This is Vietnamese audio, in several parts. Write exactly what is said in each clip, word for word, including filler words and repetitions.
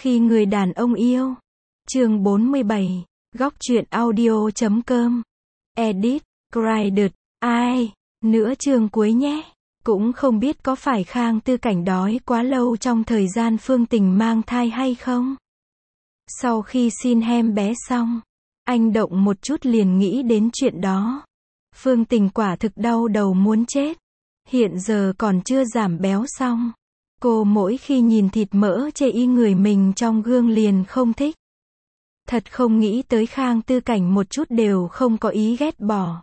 Khi người đàn ông yêu. Chương bốn mươi bảy. Góc truyện audio chấm com. Edit. Credit. Ai. Nữa chương cuối nhé. Cũng không biết có phải Khang Tư Cảnh đói quá lâu trong thời gian Phương Tình mang thai hay không? Sau khi xin hem bé xong, anh động một chút liền nghĩ đến chuyện đó. Phương Tình quả thực đau đầu muốn chết. Hiện giờ còn chưa giảm béo xong. Cô mỗi khi nhìn thịt mỡ chê y người mình trong gương liền không thích. Thật không nghĩ tới Khang Tư Cảnh một chút đều không có ý ghét bỏ.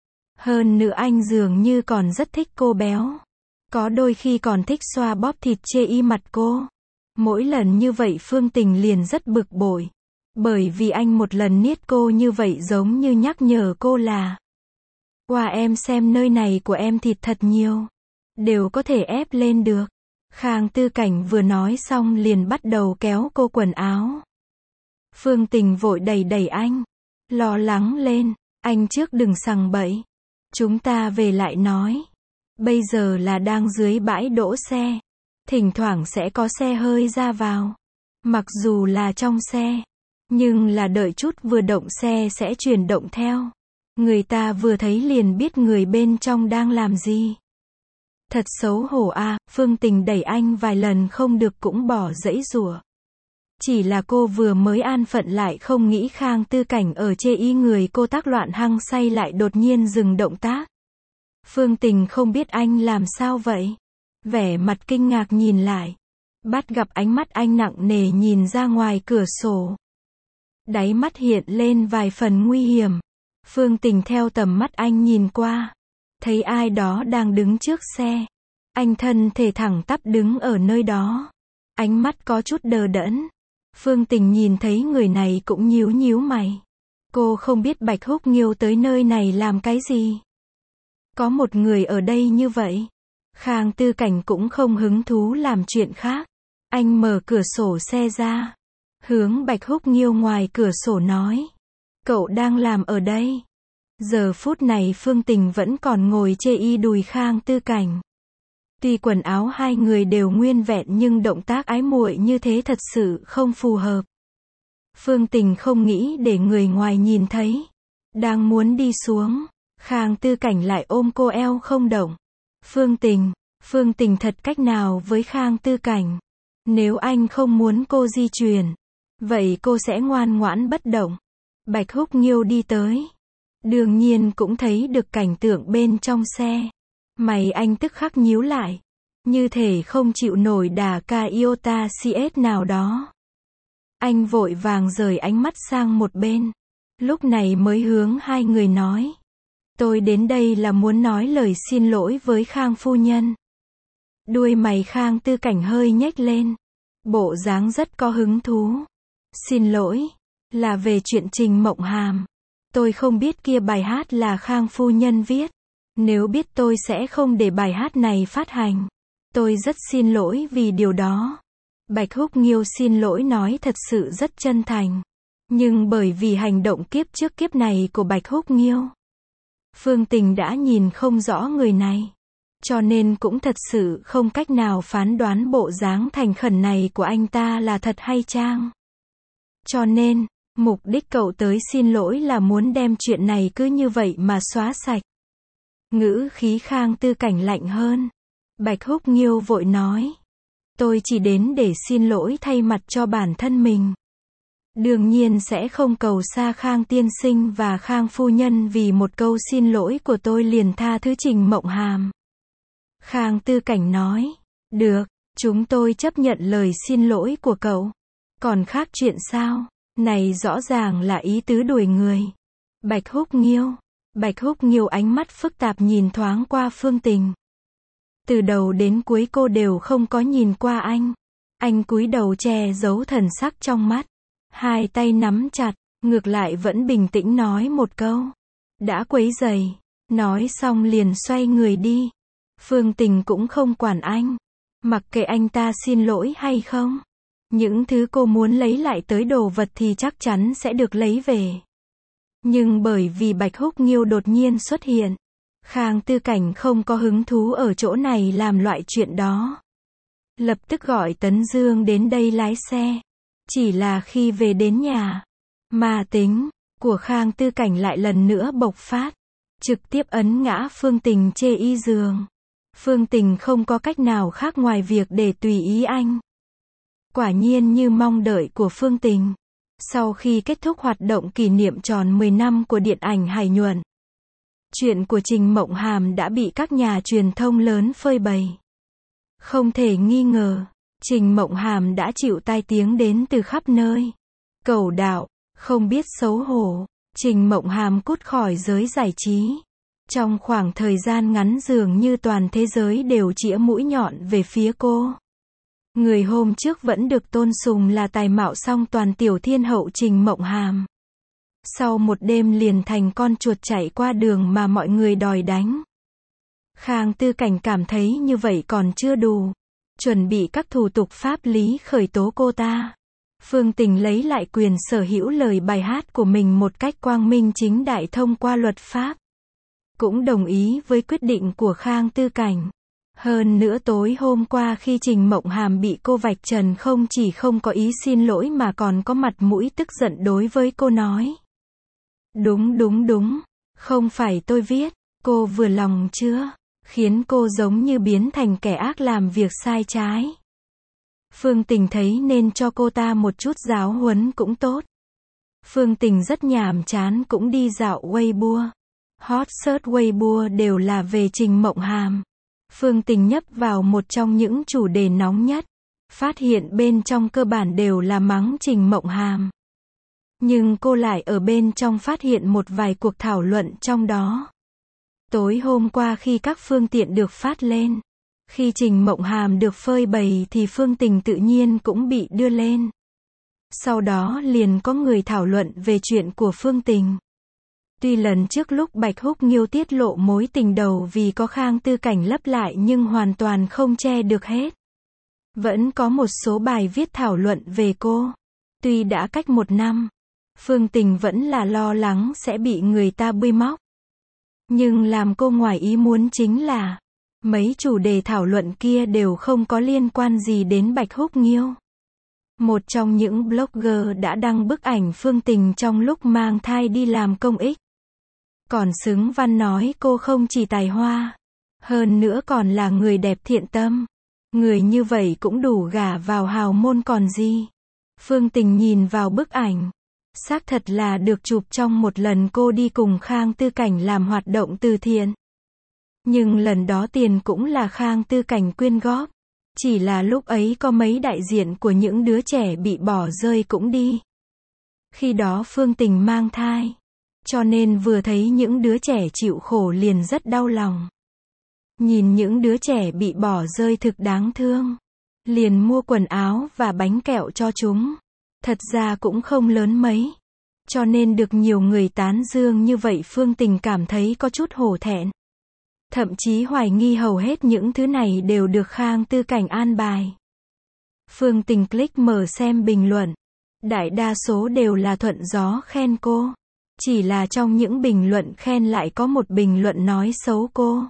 Hơn nữa anh dường như còn rất thích cô béo. Có đôi khi còn thích xoa bóp thịt chê y mặt cô. Mỗi lần như vậy Phương Tình liền rất bực bội. Bởi vì anh một lần niết cô như vậy giống như nhắc nhở cô là: "Qua em xem nơi này của em thịt thật nhiều. Đều có thể ép lên được." Khang Tư Cảnh vừa nói xong liền bắt đầu kéo cô quần áo. Phương Tình vội đẩy đẩy anh. Lo lắng lên. Anh trước đừng sằng bậy. Chúng ta về lại nói. Bây giờ là đang dưới bãi đỗ xe. Thỉnh thoảng sẽ có xe hơi ra vào. Mặc dù là trong xe. Nhưng là đợi chút vừa động xe sẽ chuyển động theo. Người ta vừa thấy liền biết người bên trong đang làm gì. Thật xấu hổ à, Phương Tình đẩy anh vài lần không được cũng bỏ giãy giụa. Chỉ là cô vừa mới an phận lại không nghĩ Khang Tư Cảnh ở chê y người cô tác loạn hăng say lại đột nhiên dừng động tác. Phương Tình không biết anh làm sao vậy. Vẻ mặt kinh ngạc nhìn lại. Bắt gặp ánh mắt anh nặng nề nhìn ra ngoài cửa sổ. Đáy mắt hiện lên vài phần nguy hiểm. Phương Tình theo tầm mắt anh nhìn qua. Thấy ai đó đang đứng trước xe. Anh thân thể thẳng tắp đứng ở nơi đó. Ánh mắt có chút đờ đẫn. Phương Tình nhìn thấy người này cũng nhíu nhíu mày. Cô không biết Bạch Húc Nghiêu tới nơi này làm cái gì. Có một người ở đây như vậy. Khang Tư Cảnh cũng không hứng thú làm chuyện khác. Anh mở cửa sổ xe ra. Hướng Bạch Húc Nghiêu ngoài cửa sổ nói: "Cậu đang làm ở đây?" Giờ phút này Phương Tình vẫn còn ngồi chê y đùi Khang Tư Cảnh. Tuy quần áo hai người đều nguyên vẹn nhưng động tác ái muội như thế thật sự không phù hợp. Phương Tình không nghĩ để người ngoài nhìn thấy. Đang muốn đi xuống, Khang Tư Cảnh lại ôm cô eo không động. Phương Tình, Phương Tình thật cách nào với Khang Tư Cảnh. Nếu anh không muốn cô di chuyển, vậy cô sẽ ngoan ngoãn bất động. Bạch Húc Nghiêu đi tới. Đương nhiên cũng thấy được cảnh tượng bên trong xe. Mày anh tức khắc nhíu lại. Như thể không chịu nổi đà ca iota cs nào đó. Anh vội vàng rời ánh mắt sang một bên. Lúc này mới hướng hai người nói: "Tôi đến đây là muốn nói lời xin lỗi với Khang phu nhân." Đuôi mày Khang Tư Cảnh hơi nhếch lên. Bộ dáng rất có hứng thú. "Xin lỗi. Là về chuyện Trình Mộng Hàm. Tôi không biết kia bài hát là Khang phu nhân viết. Nếu biết tôi sẽ không để bài hát này phát hành. Tôi rất xin lỗi vì điều đó." Bạch Húc Nghiêu xin lỗi nói thật sự rất chân thành. Nhưng bởi vì hành động kiếp trước kiếp này của Bạch Húc Nghiêu, Phương Tình đã nhìn không rõ người này. Cho nên cũng thật sự không cách nào phán đoán bộ dáng thành khẩn này của anh ta là thật hay trang. Cho nên, mục đích cậu tới xin lỗi là muốn đem chuyện này cứ như vậy mà xóa sạch. Ngữ khí Khang Tư Cảnh lạnh hơn. Bạch Húc Nghiêu vội nói: "Tôi chỉ đến để xin lỗi thay mặt cho bản thân mình. Đương nhiên sẽ không cầu xa Khang tiên sinh và Khang phu nhân vì một câu xin lỗi của tôi liền tha thứ Trình Mộng Hàm." Khang Tư Cảnh nói: "Được, chúng tôi chấp nhận lời xin lỗi của cậu. Còn khác chuyện sao? Này rõ ràng là ý tứ đuổi người." Bạch Húc Nghiêu. Bạch Húc Nghiêu ánh mắt phức tạp nhìn thoáng qua Phương Tình. Từ đầu đến cuối cô đều không có nhìn qua anh. Anh cúi đầu che giấu thần sắc trong mắt. Hai tay nắm chặt, ngược lại vẫn bình tĩnh nói một câu: "Đã quấy rầy." Nói xong liền xoay người đi. Phương Tình cũng không quản anh. Mặc kệ anh ta xin lỗi hay không. Những thứ cô muốn lấy lại tới đồ vật thì chắc chắn sẽ được lấy về. Nhưng bởi vì Bạch Húc Nghiêu đột nhiên xuất hiện, Khang Tư Cảnh không có hứng thú ở chỗ này làm loại chuyện đó. Lập tức gọi Tấn Dương đến đây lái xe. Chỉ là khi về đến nhà, ma tính của Khang Tư Cảnh lại lần nữa bộc phát, trực tiếp ấn ngã Phương Tình chê y giường. Phương Tình không có cách nào khác ngoài việc để tùy ý anh. Quả nhiên như mong đợi của Phương Tình, sau khi kết thúc hoạt động kỷ niệm tròn mười năm của điện ảnh Hải Nhuận, chuyện của Trình Mộng Hàm đã bị các nhà truyền thông lớn phơi bày. Không thể nghi ngờ, Trình Mộng Hàm đã chịu tai tiếng đến từ khắp nơi. Cẩu đạo, không biết xấu hổ, Trình Mộng Hàm cút khỏi giới giải trí. Trong khoảng thời gian ngắn dường như toàn thế giới đều chĩa mũi nhọn về phía cô. Người hôm trước vẫn được tôn sùng là tài mạo song toàn tiểu thiên hậu Trình Mộng Hàm. Sau một đêm liền thành con chuột chạy qua đường mà mọi người đòi đánh. Khang Tư Cảnh cảm thấy như vậy còn chưa đủ, chuẩn bị các thủ tục pháp lý khởi tố cô ta. Phương Tình lấy lại quyền sở hữu lời bài hát của mình một cách quang minh chính đại thông qua luật pháp. Cũng đồng ý với quyết định của Khang Tư Cảnh. Hơn nữa tối hôm qua khi Trình Mộng Hàm bị cô vạch trần không chỉ không có ý xin lỗi mà còn có mặt mũi tức giận đối với cô nói. Đúng đúng đúng, không phải tôi viết, cô vừa lòng chưa? Khiến cô giống như biến thành kẻ ác làm việc sai trái. Phương Tình thấy nên cho cô ta một chút giáo huấn cũng tốt. Phương Tình rất nhàm chán cũng đi dạo Weibo. Hot search Weibo đều là về Trình Mộng Hàm. Phương Tình nhấp vào một trong những chủ đề nóng nhất, phát hiện bên trong cơ bản đều là mắng Trình Mộng Hàm. Nhưng cô lại ở bên trong phát hiện một vài cuộc thảo luận trong đó. Tối hôm qua khi các phương tiện được phát lên, khi Trình Mộng Hàm được phơi bày thì Phương Tình tự nhiên cũng bị đưa lên. Sau đó liền có người thảo luận về chuyện của Phương Tình. Tuy lần trước lúc Bạch Húc Nghiêu tiết lộ mối tình đầu vì có Khang Tư Cảnh lấp lại nhưng hoàn toàn không che được hết. Vẫn có một số bài viết thảo luận về cô. Tuy đã cách một năm, Phương Tình vẫn là lo lắng sẽ bị người ta bôi móc. Nhưng làm cô ngoài ý muốn chính là, mấy chủ đề thảo luận kia đều không có liên quan gì đến Bạch Húc Nghiêu. Một trong những blogger đã đăng bức ảnh Phương Tình trong lúc mang thai đi làm công ích. Còn xứng văn nói cô không chỉ tài hoa, hơn nữa còn là người đẹp thiện tâm. Người như vậy cũng đủ gả vào hào môn còn gì. Phương Tình nhìn vào bức ảnh, xác thật là được chụp trong một lần cô đi cùng Khang Tư Cảnh làm hoạt động từ thiện. Nhưng lần đó tiền cũng là Khang Tư Cảnh quyên góp. Chỉ là lúc ấy có mấy đại diện của những đứa trẻ bị bỏ rơi cũng đi. Khi đó Phương Tình mang thai, cho nên vừa thấy những đứa trẻ chịu khổ liền rất đau lòng. Nhìn những đứa trẻ bị bỏ rơi thực đáng thương, liền mua quần áo và bánh kẹo cho chúng. Thật ra cũng không lớn mấy, cho nên được nhiều người tán dương như vậy Phương Tình cảm thấy có chút hổ thẹn. Thậm chí hoài nghi hầu hết những thứ này đều được Khang Tư Cảnh an bài. Phương Tình click mở xem bình luận. Đại đa số đều là thuận gió khen cô. Chỉ là trong những bình luận khen lại có một bình luận nói xấu cô.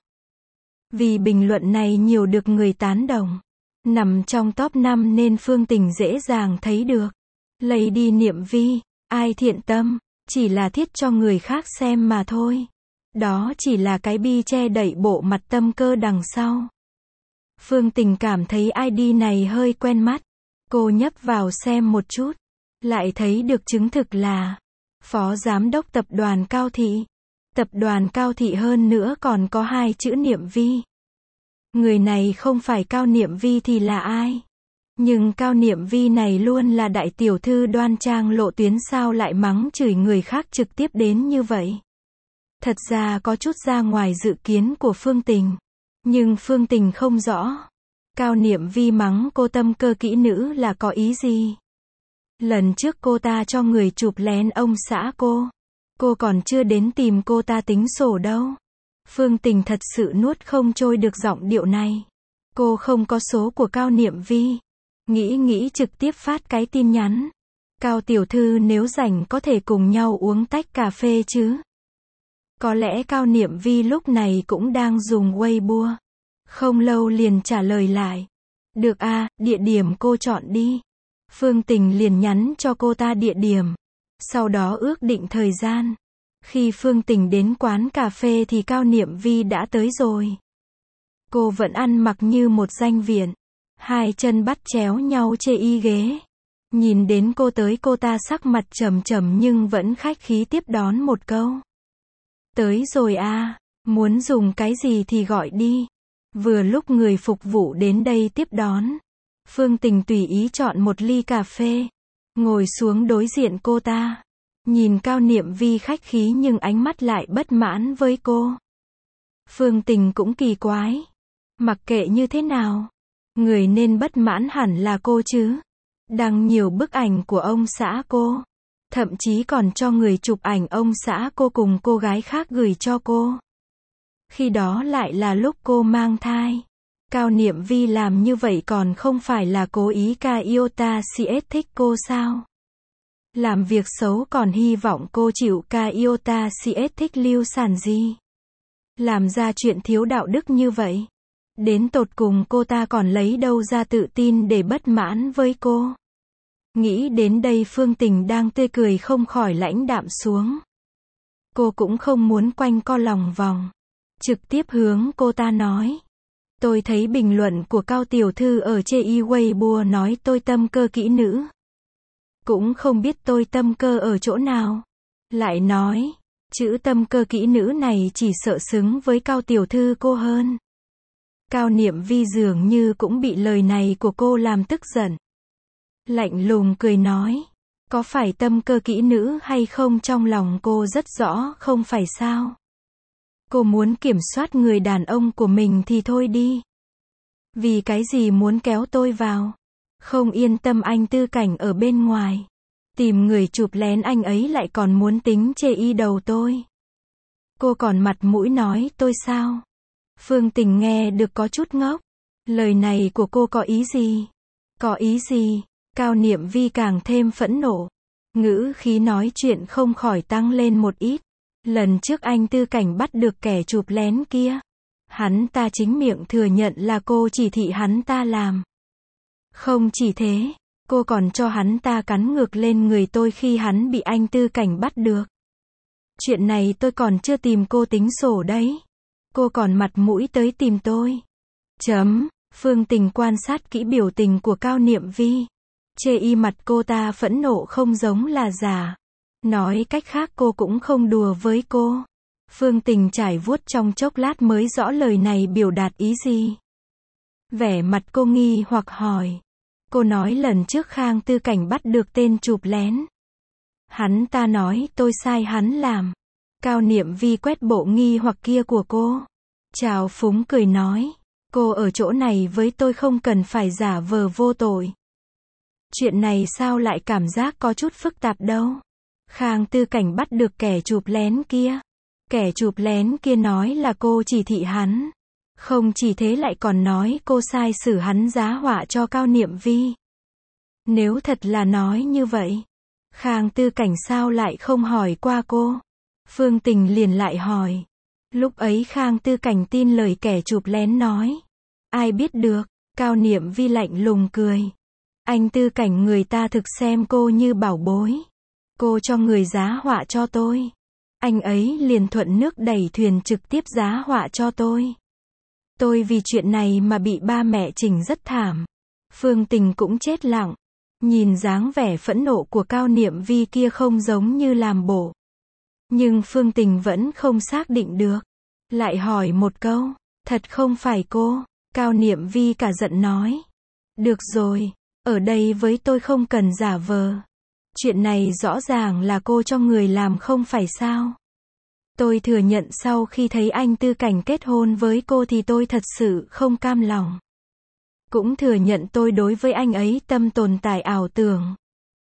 Vì bình luận này nhiều được người tán đồng, nằm trong top năm nên Phương Tình dễ dàng thấy được. Lady Niệm Vi, ai thiện tâm, chỉ là thiết cho người khác xem mà thôi. Đó chỉ là cái bi che đậy bộ mặt tâm cơ đằng sau. Phương Tình cảm thấy i đê này hơi quen mắt. Cô nhấp vào xem một chút, lại thấy được chứng thực là Phó Giám đốc Tập đoàn Cao Thị. Tập đoàn Cao Thị hơn nữa còn có hai chữ Niệm Vi. Người này không phải Cao Niệm Vi thì là ai? Nhưng Cao Niệm Vi này luôn là đại tiểu thư đoan trang lộ tuyến sao lại mắng chửi người khác trực tiếp đến như vậy? Thật ra có chút ra ngoài dự kiến của Phương Tình. Nhưng Phương Tình không rõ. Cao Niệm Vi mắng cô tâm cơ kỹ nữ là có ý gì? Lần trước cô ta cho người chụp lén ông xã cô. Cô còn chưa đến tìm cô ta tính sổ đâu. Phương Tình thật sự nuốt không trôi được giọng điệu này. Cô không có số của Cao Niệm Vi. Nghĩ nghĩ trực tiếp phát cái tin nhắn. Cao tiểu thư nếu rảnh có thể cùng nhau uống tách cà phê chứ? Có lẽ Cao Niệm Vi lúc này cũng đang dùng Weibo. Không lâu liền trả lời lại. Được a, địa điểm cô chọn đi. Phương Tình liền nhắn cho cô ta địa điểm. Sau đó ước định thời gian. Khi Phương Tình đến quán cà phê thì Cao Niệm Vi đã tới rồi. Cô vẫn ăn mặc như một danh viện. Hai chân bắt chéo nhau chê y ghế. Nhìn đến cô tới cô ta sắc mặt trầm trầm nhưng vẫn khách khí tiếp đón một câu. Tới rồi à, muốn dùng cái gì thì gọi đi. Vừa lúc người phục vụ đến đây tiếp đón. Phương Tình tùy ý chọn một ly cà phê. Ngồi xuống đối diện cô ta. Nhìn Cao Niệm Vi khách khí nhưng ánh mắt lại bất mãn với cô. Phương Tình cũng kỳ quái. Mặc kệ như thế nào, người nên bất mãn hẳn là cô chứ. Đăng nhiều bức ảnh của ông xã cô. Thậm chí còn cho người chụp ảnh ông xã cô cùng cô gái khác gửi cho cô. Khi đó lại là lúc cô mang thai. Cao Niệm Vi làm như vậy còn không phải là cố ý ca iota cs thích cô sao? Làm việc xấu còn hy vọng cô chịu ca iota cs thích lưu sản gì? Làm ra chuyện thiếu đạo đức như vậy. Đến tột cùng cô ta còn lấy đâu ra tự tin để bất mãn với cô? Nghĩ đến đây Phương Tình đang tươi cười không khỏi lãnh đạm xuống. Cô cũng không muốn quanh co lòng vòng. Trực tiếp hướng cô ta nói. Tôi thấy bình luận của Cao tiểu thư ở trên Weibo nói tôi tâm cơ kỹ nữ. Cũng không biết tôi tâm cơ ở chỗ nào. Lại nói, chữ tâm cơ kỹ nữ này chỉ sợ xứng với Cao tiểu thư cô hơn. Cao Niệm Vi dường như cũng bị lời này của cô làm tức giận. Lạnh lùng cười nói, có phải tâm cơ kỹ nữ hay không trong lòng cô rất rõ không phải sao? Cô muốn kiểm soát người đàn ông của mình thì thôi đi. Vì cái gì muốn kéo tôi vào? Không yên tâm anh Tư Cảnh ở bên ngoài. Tìm người chụp lén anh ấy lại còn muốn tính chê y đầu tôi. Cô còn mặt mũi nói tôi sao? Phương Tình nghe được có chút ngốc. Lời này của cô có ý gì? Có ý gì? Cao Niệm Vi càng thêm phẫn nộ. Ngữ khí nói chuyện không khỏi tăng lên một ít. Lần trước anh Tư Cảnh bắt được kẻ chụp lén kia. Hắn ta chính miệng thừa nhận là cô chỉ thị hắn ta làm. Không chỉ thế, cô còn cho hắn ta cắn ngược lên người tôi khi hắn bị anh Tư Cảnh bắt được. Chuyện này tôi còn chưa tìm cô tính sổ đấy. Cô còn mặt mũi tới tìm tôi. Chấm, Phương Tình quan sát kỹ biểu tình của Cao Niệm Vi. Chê y mặt cô ta phẫn nộ không giống là giả. Nói cách khác cô cũng không đùa với cô. Phương Tình trải vuốt trong chốc lát mới rõ lời này biểu đạt ý gì. Vẻ mặt cô nghi hoặc hỏi. Cô nói lần trước Khang Tư Cảnh bắt được tên chụp lén. Hắn ta nói tôi sai hắn làm. Cao Niệm Vi quét bộ nghi hoặc kia của cô. Trào phúng cười nói. Cô ở chỗ này với tôi không cần phải giả vờ vô tội. Chuyện này sao lại cảm giác có chút phức tạp đâu. Khang Tư Cảnh bắt được kẻ chụp lén kia. Kẻ chụp lén kia nói là cô chỉ thị hắn. Không chỉ thế lại còn nói cô sai xử hắn giá họa cho Cao Niệm Vi. Nếu thật là nói như vậy, Khang Tư Cảnh sao lại không hỏi qua cô? Phương Tình liền lại hỏi. Lúc ấy Khang Tư Cảnh tin lời kẻ chụp lén nói. Ai biết được, Cao Niệm Vi lạnh lùng cười. Anh Tư Cảnh người ta thực xem cô như bảo bối. Cô cho người giá họa cho tôi. Anh ấy liền thuận nước đẩy thuyền trực tiếp giá họa cho tôi. Tôi vì chuyện này mà bị ba mẹ chỉnh rất thảm. Phương Tình cũng chết lặng. Nhìn dáng vẻ phẫn nộ của Cao Niệm Vi kia không giống như làm bộ. Nhưng Phương Tình vẫn không xác định được. Lại hỏi một câu. Thật không phải cô? Cao Niệm Vi cả giận nói. Được rồi, ở đây với tôi không cần giả vờ. Chuyện này rõ ràng là cô cho người làm không phải sao? Tôi thừa nhận sau khi thấy anh Tư Cảnh kết hôn với cô thì tôi thật sự không cam lòng. Cũng thừa nhận tôi đối với anh ấy tâm tồn tại ảo tưởng.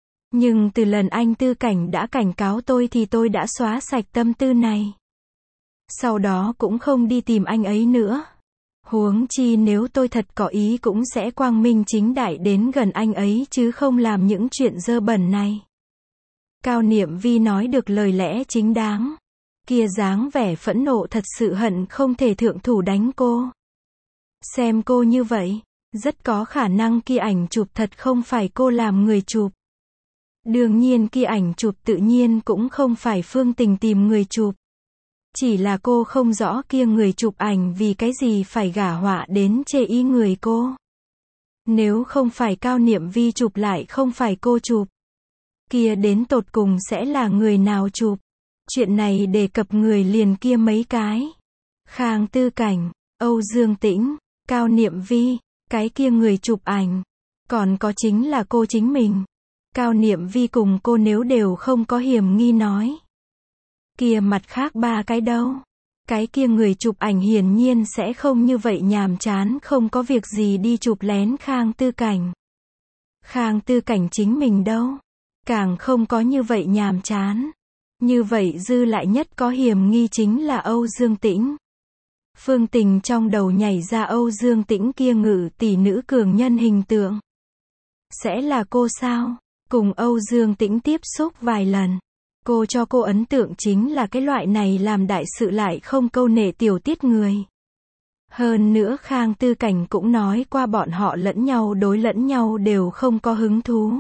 Nhưng từ lần anh Tư Cảnh đã cảnh cáo tôi thì tôi đã xóa sạch tâm tư này. Sau đó cũng không đi tìm anh ấy nữa. Huống chi nếu tôi thật có ý cũng sẽ quang minh chính đại đến gần anh ấy chứ không làm những chuyện dơ bẩn này. Cao Niệm Vi nói được lời lẽ chính đáng. Kia dáng vẻ phẫn nộ thật sự hận không thể thượng thủ đánh cô. Xem cô như vậy, Rất có khả năng kia ảnh chụp thật không phải cô làm người chụp. Đương nhiên kia ảnh chụp tự nhiên cũng không phải Phương Tình tìm người chụp. Chỉ là cô không rõ kia người chụp ảnh vì cái gì phải gả họa đến chê ý người cô. Nếu không phải Cao Niệm Vi chụp lại không phải cô chụp. Kia đến tột cùng sẽ là người nào chụp. Chuyện này đề cập người liền kia mấy cái. Khang Tư Cảnh, Âu Dương Tĩnh, Cao Niệm Vi, cái kia người chụp ảnh. Còn có chính là cô chính mình. Cao Niệm Vi cùng cô nếu đều không có hiểm nghi nói. Kia mặt khác ba cái đâu. Cái kia người chụp ảnh hiển nhiên sẽ không như vậy nhàm chán không có việc gì đi chụp lén Khang Tư Cảnh. Khang Tư Cảnh chính mình đâu. Càng không có như vậy nhàm chán. Như vậy dư lại nhất có hiểm nghi chính là Âu Dương Tĩnh. Phương Tình trong đầu nhảy ra Âu Dương Tĩnh kia ngự tỷ nữ cường nhân hình tượng. Sẽ là cô sao? Cùng Âu Dương Tĩnh tiếp xúc vài lần. Cô cho cô ấn tượng chính là cái loại này làm đại sự lại không câu nệ tiểu tiết người. Hơn nữa Khang Tư Cảnh cũng nói qua bọn họ lẫn nhau đối lẫn nhau đều không có hứng thú.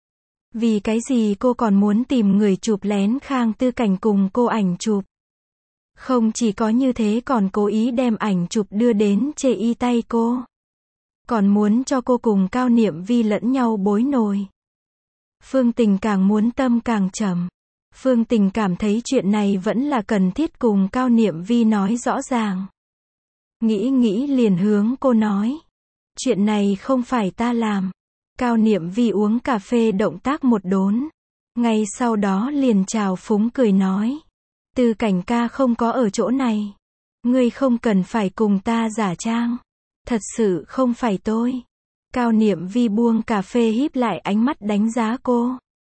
Vì cái gì cô còn muốn tìm người chụp lén Khang Tư Cảnh cùng cô ảnh chụp. Không chỉ có như thế còn cố ý đem ảnh chụp đưa đến chê y tay cô. Còn muốn cho cô cùng Cao Niệm Vi lẫn nhau bối nổi. Phương Tình càng muốn tâm càng trầm. Phương Tình cảm thấy chuyện này vẫn là cần thiết cùng Cao Niệm Vi nói rõ ràng. Nghĩ nghĩ liền hướng cô nói. Chuyện này không phải ta làm. Cao Niệm Vi uống cà phê động tác một đốn. Ngay sau đó liền chào phúng cười nói. Tư Cảnh ca không có ở chỗ này. Ngươi không cần phải cùng ta giả trang. Thật sự không phải tôi. Cao Niệm Vi buông cà phê híp lại ánh mắt đánh giá cô.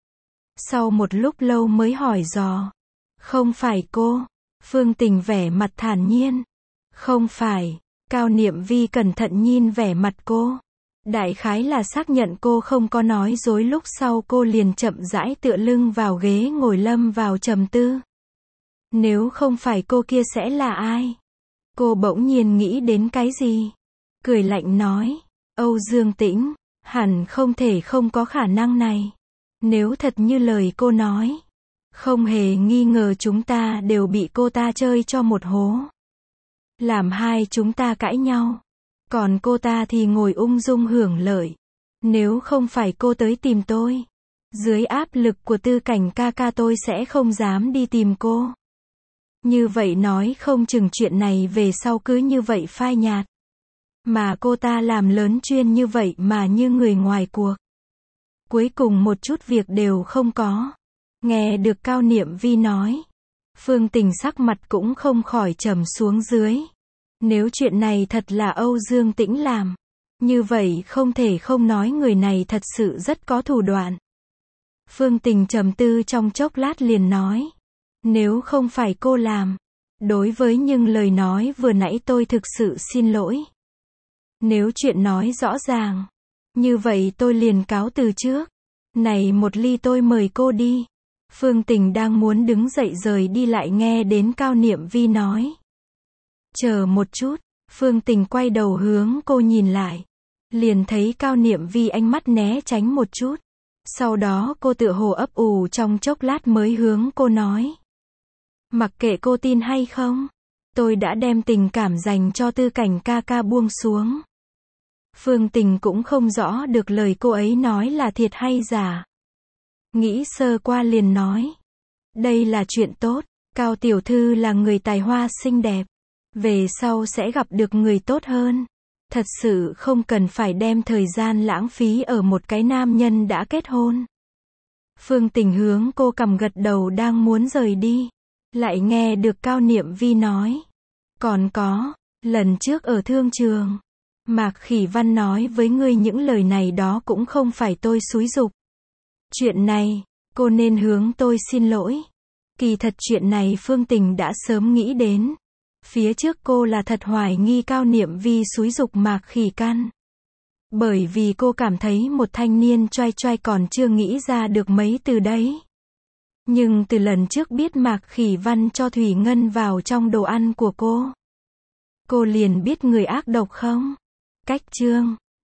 Sau một lúc lâu mới hỏi dò. Không phải cô. Phương Tình vẻ mặt thản nhiên. Không phải. Cao Niệm Vi cẩn thận nhìn vẻ mặt cô. Đại khái là xác nhận cô không có nói dối lúc sau cô liền chậm rãi tựa lưng vào ghế ngồi lâm vào trầm tư. Nếu không phải cô kia sẽ là ai? Cô bỗng nhiên nghĩ đến cái gì? Cười lạnh nói. Âu Dương Tĩnh, hẳn không thể không có khả năng này. Nếu thật như lời cô nói. Không hề nghi ngờ chúng ta đều bị cô ta chơi cho một hố. Làm hai chúng ta cãi nhau. Còn cô ta thì ngồi ung dung hưởng lợi. Nếu không phải cô tới tìm tôi. Dưới áp lực của Tư Cảnh ca ca tôi sẽ không dám đi tìm cô. Như vậy nói không chừng chuyện này về sau cứ như vậy phai nhạt. Mà cô ta làm lớn chuyên như vậy mà như người ngoài cuộc. Cuối cùng một chút việc đều không có. Nghe được Cao Niệm Vi nói. Phương Tình sắc mặt cũng không khỏi trầm xuống dưới. Nếu chuyện này thật là Âu Dương Tĩnh làm. Như vậy không thể không nói người này thật sự rất có thủ đoạn. Phương Tình trầm tư trong chốc lát liền nói. Nếu không phải cô làm. Đối với những lời nói vừa nãy tôi thực sự xin lỗi. Nếu chuyện nói rõ ràng. Như vậy tôi liền cáo từ trước. Này một ly tôi mời cô đi. Phương Tình đang muốn đứng dậy rời đi lại nghe đến Cao Niệm Vi nói. Chờ một chút. Phương Tình quay đầu hướng cô nhìn lại. Liền thấy Cao Niệm Vi ánh mắt né tránh một chút. Sau đó cô tựa hồ ấp ủ trong chốc lát mới hướng cô nói. Mặc kệ cô tin hay không. Tôi đã đem tình cảm dành cho Tư Cảnh ca ca buông xuống. Phương Tình cũng không rõ được lời cô ấy nói là thiệt hay giả. Nghĩ sơ qua liền nói. Đây là chuyện tốt. Cao tiểu thư là người tài hoa xinh đẹp. Về sau sẽ gặp được người tốt hơn. Thật sự không cần phải đem thời gian lãng phí ở một cái nam nhân đã kết hôn. Phương Tình hướng cô cầm gật đầu đang muốn rời đi. Lại nghe được Cao Niệm Vi nói. Còn có, lần trước ở thương trường. Mạc Khỉ Văn nói với ngươi những lời này đó cũng không phải tôi xúi giục. Chuyện này, cô nên hướng tôi xin lỗi. Kỳ thật chuyện này Phương Tình đã sớm nghĩ đến. Phía trước cô là thật hoài nghi Cao Niệm Vi xúi giục Mạc Khỉ Căn. Bởi vì cô cảm thấy một thanh niên choai choai còn chưa nghĩ ra được mấy từ đấy. Nhưng từ lần trước biết Mạc Khỉ Văn cho Thủy Ngân vào trong đồ ăn của cô. Cô liền biết người ác độc không? Cách chương